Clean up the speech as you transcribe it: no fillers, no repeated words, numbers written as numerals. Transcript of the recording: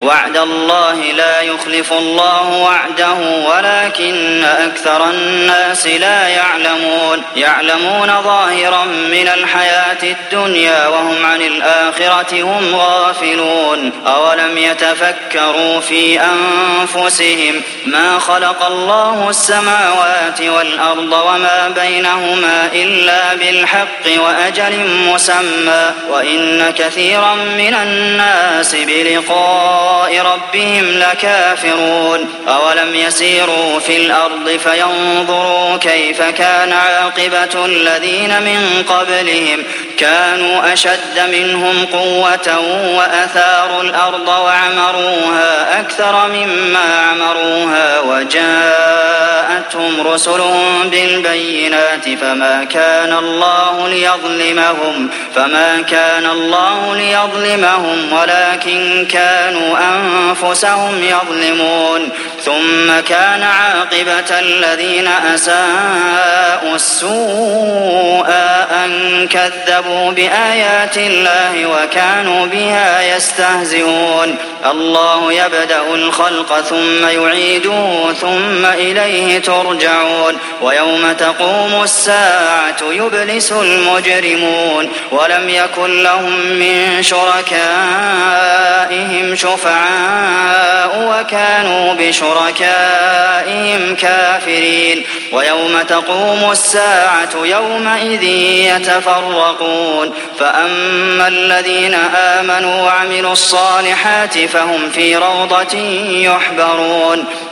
وعد الله لا يخلف الله وعده ولكن أكثر الناس لا يعلمون ظاهرا من الحياة الدنيا وهم عن الآخرة هم غافلون أولم يتفكروا في أنفسهم ما خلق الله السماوات والأرض وما بينهما إلا بالحق وأجل مسمى وإن كثيرا من الناس بلقاء ربهم لكافرون أولم يسيروا في الأرض فينظروا كيف كان عاقبة الذين من قبلهم كانوا أشد منهم قوة وأثاروا الأرض وعمروها أكثر مما عمروها وجاءتهم رسلهم بالبينات فما كان الله ليظلمهم ولكن كانوا أنفسهم يظلمون ثم كان عاقبة الذين أساءوا السوء أن كذبوا بآيات الله وكانوا بها يستهزئون الله يبدأ الخلق ثم يعيده ثم إليه ترجعون ويوم تقوم الساعة يبلس المجرمون ولم يكن لهم من شركائهم شفعاء وكانوا بشركائهم كافرين ويوم تقوم الساعة يومئذ يتفرقون فأما الذين آمنوا وعملوا الصالحات فهم في روضة يحبرون